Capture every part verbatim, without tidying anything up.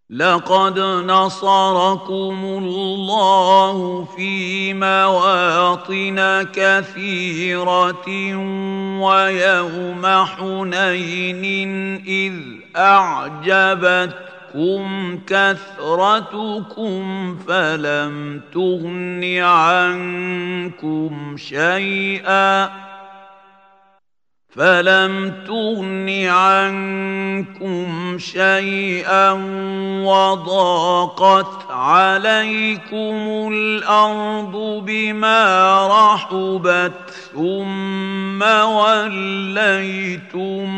لقد نصركم الله في مواطن كثيرة ويوم حنين إذ أعجبتكم كثرتكم فلم تغن عنكم شيئا فلم تغن عنكم شيئا وضاقت عليكم الأرض بما رحبت ثم وليتم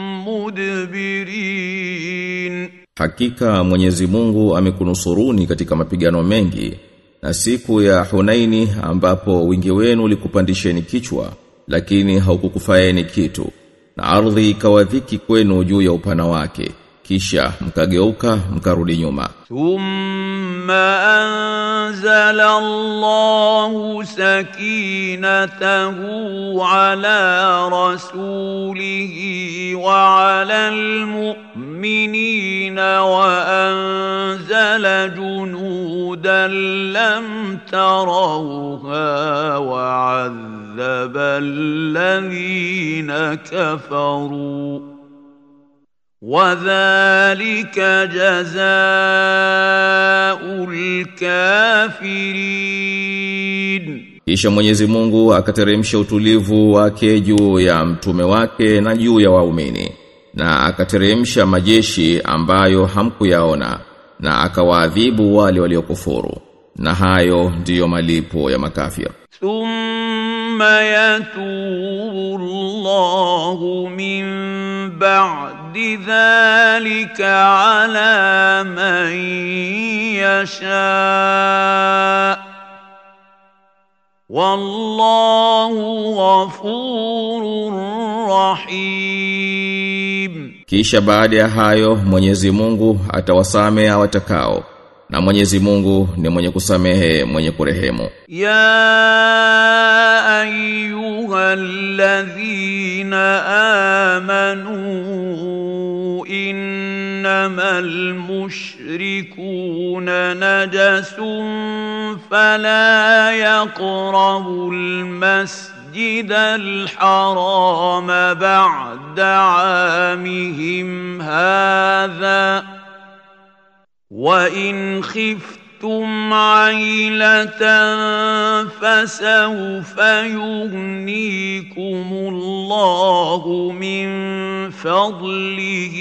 مدبرين. Hakika Mwenyezi Mungu amekunusuruni katika mapigano mengi na siku ya Hunaini ambapo wingi wenu ulikupandisheni kichwa lakini haukukufaeni kitu na ardhi ikawadhiki kwenu juu ya upana wake kisha mkageuka mkarudi nyuma. Thumma anzala Allahu sakinatahu ala rasulihi wa ala almu'minina wa anzala junudan lam tarawha wa 'adhaba alladhina kafaru وَذَلِكَ جَزَاءُ الْكَافِرِينَ. Kisha Mwenyezi Mungu akateremsha utulivu wake juu ya mtume wake na juu ya waumini na akateremsha majeshi ambayo hamkuyaona na akawaadhibu wale waliokufuru na hayo ndiyo malipo ya makafir. Thumma yatubu Allahu min ba'di dhalika ala man yasha wallahu ghafurur rahim. Kisha baada ya hayo Mwenyezi Mungu atawasamehe watakao na Mwenyezi Mungu ni mwenye kusamehe mwenye kurehemu. Ya ayyuhalladhina amanu innamal mushrikuna najasun fala yaqrabul masjidal harama ba'da 'amihim hadha وَإِنْ خِفْتُمْ عَيْلَةً فَسَوْفَ يُغْنِيكُمُ اللَّهُ مِنْ فَضْلِهِ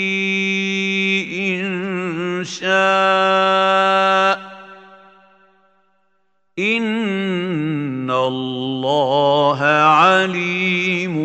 إِنْ شَاءَ إِنَّ اللَّهَ عَلِيمٌ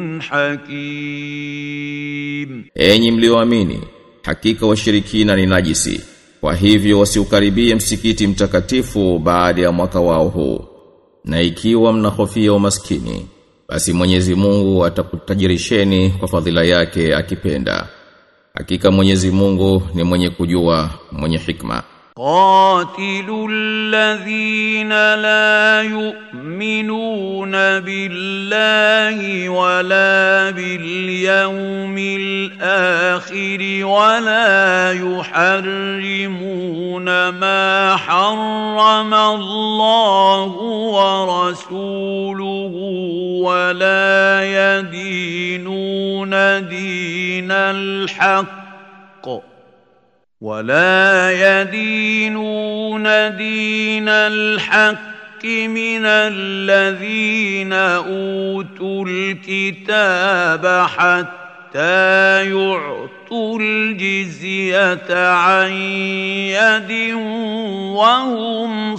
حَكِيمٌ. Enyi mlioamini, hakika washirikina ni najisi, kwa hivyo wasiukaribie msikiti mtakatifu baada ya mwaka wao huu. Na ikiwa mnahofia umaskini, basi Mwenyezi Mungu atakutajirisheni kwa fadhila yake akipenda. Hakika Mwenyezi Mungu ni mwenye kujua, mwenye hikma. قاتلوا الذين لا يؤمنون بالله ولا باليوم الآخر ولا يحرمون ما حرم الله ورسوله ولا يدينون دين الحق ولا يدينون دين الحق من الذين أوتوا الكتاب حتى يعطوا الجزية عن يد وهم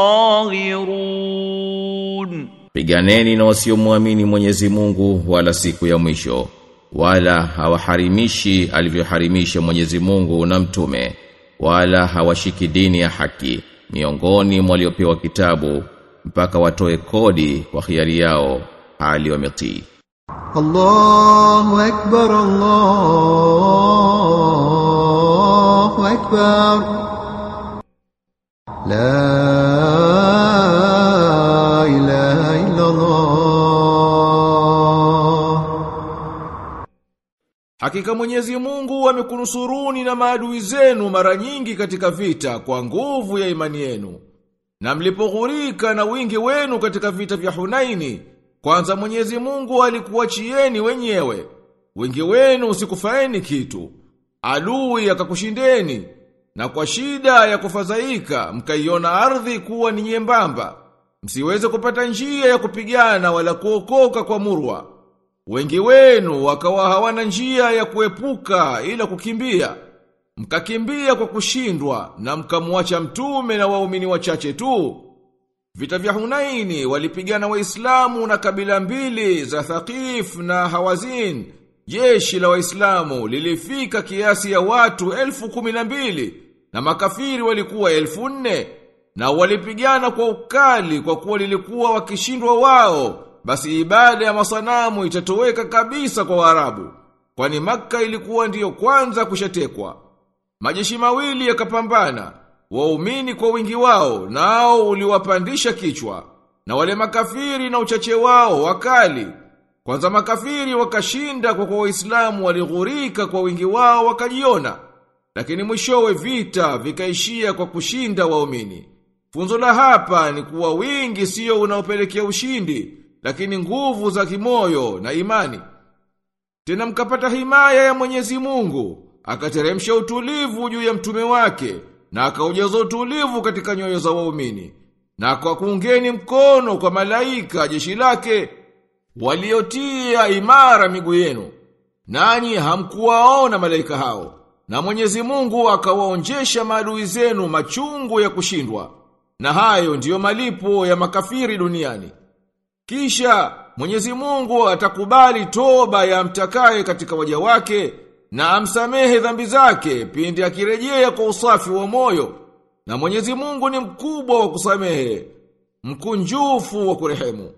صاغرون. Piganeni na wasiomwamini Mwenyezi Mungu wala siku ya mwisho, wala hawaharimishi alivyoharimisha Mwenyezi Mungu na mtume, wala hawashiki dini ya haki miongoni mwa waliopewa kitabu mpaka watoe kodi kwa hiari yao hali wametii. Allahu akbar, Allahu akbar, la ilaha illa Allah. Hakika Mwenyezi Mungu amekunusuruni na maadui zenu mara nyingi katika vita kwa nguvu ya imani yenu. Na mlipoghurika na wingi wenu katika vita vya Hunaini, kwanza Mwenyezi Mungu alikuachieni wenyewe. Wingi wenu usikufaeni kitu. Adui akakushindeni, na kwa shida ya kufadhaika mkaiona ardhi kuwa ni nyembamba. Msiweze kupata njia ya kupigana wala kuokoka kwa murwa. Wengi wenu wakawa hawana njia ya kuepuka ila kukimbia. Mkakimbia kwa kushindwa na mkamwacha mtume na waumini wachache tu. Vita vya Hunaini walipigana Waislamu na kabila mbili za Thaqif na Hawazin. Jeshi la Waislamu lilifika kiasi ya watu elfu kumi na mbili na makafiri walikuwa elfu nne, na walipigana kwa ukali kwa kuwa lilikuwa wakishindwa wao. Basi ibada ya masanamu itatoweka kabisa kwa Waarabu, kwani Makka ilikuwa ndiyo kwanza kushatekwa. Majeshi mawili yakapambana, waumini kwa wingi wao nao uliwapandisha kichwa, na wale makafiri na uchache wao wakali. Kwanza makafiri wakashinda kwa kwa Waislamu walighurika kwa wingi wao wakajiona, lakini mwishowe vita vikaishia kwa kushinda waumini. Funzo la hapa ni kuwa wingi sio unaopelekea ushindi, lakini nguvu za kimoyo na imani. Tena mkapata himaya ya Mwenyezi Mungu, akateremsha utulivu juu ya mtume wake, na akaujaza utulivu katika nyoyo za waumini, na kwa kuungeni mkono kwa malaika jeshi lake waliotia imara miguu yenu. Nanyi hamkuwaona malaika hao, na Mwenyezi Mungu akawaonjesha maadui zenu machungu ya kushindwa. Na hayo ndiyo malipo ya makafiri duniani. Kisha Mwenyezi Mungu atakubali toba ya mtakaye katika waja wake, na amsamehe dhambi zake pindi akirejea kwa usafi wa moyo. Na Mwenyezi Mungu ni mkubwa wa kusamehe, mkunjufu wa kurehemu.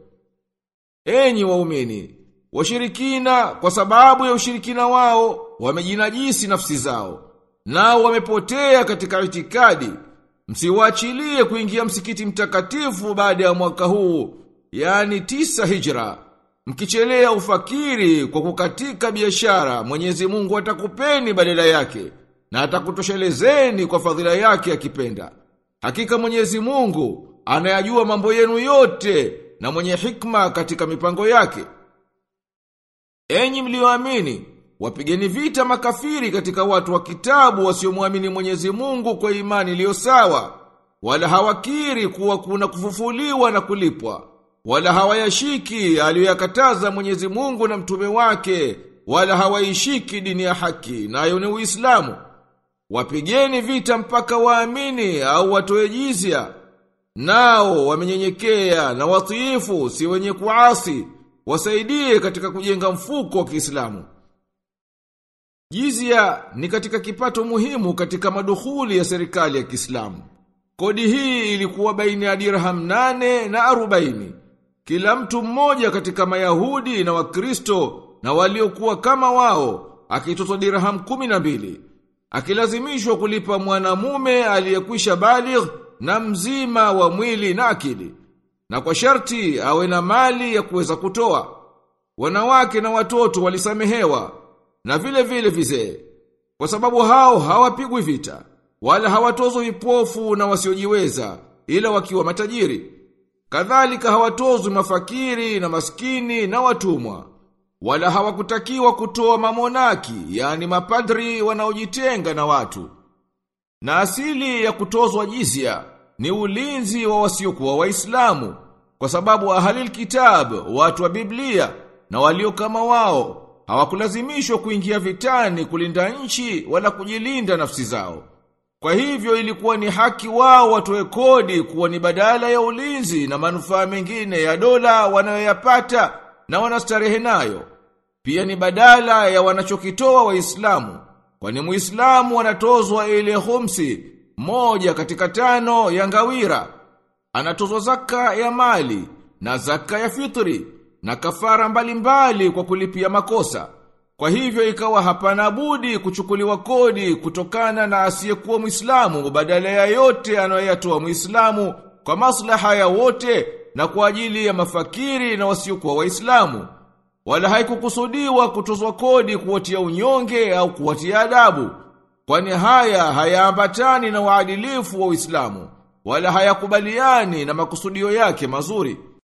Enyi waumini, washirikina kwa sababu ya ushirikina wao wamejinajisi nafsi zao, nao wamepotea katika itikadi. Msiwaachilie kuingia msikiti mtakatifu baada ya mwaka huu, yani tisa hijra. Mkichelea ufakiri kwa kukatika biashara, Mwenyezi Mungu atakupeni badala yake, na atakutoshelezeni kwa fadhila yake akipenda. Hakika Mwenyezi Mungu anayajua mambo yenu yote, na mwenye hikma katika mipango yake. Enyi mlioamini, wapigeni vita makafiri katika watu wa kitabu wasiomwamini Mwenyezi Mungu kwa imani iliyo sawa, wala hawakiri kuwa kuna kufufuliwa na kulipwa, wala hawayashiki aliyoyakataza Mwenyezi Mungu na mtume wake, wala hawaishiki dini ya haki, nayo ni Uislamu. Wapigeni vita mpaka waamini au watoe jizya. Nao wamenyenyekea na watiifu, si wenye kuasi, wasaidie katika kujenga mfuko wa Kiislamu. Jizya ni katika kipato muhimu katika madukhuli ya serikali ya Kiislamu. Kodi hii ilikuwa baina ya dirham nane na arobaini. Kila mtu mmoja katika Mayahudi na Wakristo na waliokuwa kama wao akitozwa dirham kumi na mbili. Akilazimishwa kulipa mwanamume aliyekwisha baligh na mzima wa mwili na akili, na kwa sharti awe na mali ya kuweza kutoa. Wanawake na watoto walisamehewa, na vile vile vizee, kwa sababu hao hawapigwi vita, wala hawatozwi vipofu na wasiojiweza, ila wakiwa matajiri. Kadhalika hawatozwi mafakiri na maskini na watumwa, wala hawakutakiwa kutoa mamonaki, yani mapadri wanaojitenga na watu. Na asili ya kutozwa jizya ni ulinzi wa wasiokuwa Waislamu, kwa sababu ahlul kitab, watu wa Biblia na walio kama wao, hawakulazimishwa kuingia vitani kulinda nchi wala kujilinda nafsi zao. Kwa hivyo ilikuwa ni haki wao watoe kodi kuwa ni badala ya ulinzi na manufaa mengine ya dola wanayoyapata na wanastarehe nayo. Pia ni badala ya wanachokitoa Waislamu, kwani Muislamu anatozwa ile khumsi, moja katika tano ya ngawira. Anatozwa zaka ya mali na zaka ya fitri na kafara mbalimbali kwa kulipia makosa. Kwa hivyo ikawa hapana budi kuchukuliwa kodi kutokana na asiyekuwa Muislamu badala ya yote anayoyatoa Muislamu kwa maslaha ya wote na kwa ajili ya mafakiri na wasiokuwa Waislamu. wala haikukusudiwa kutozwa kodi kuwatia unyonge au kuwatia adabu, kwani haya hayaambatani na uadilifu wa Uislamu, wala hayakubaliani na makusudio yake mazuri.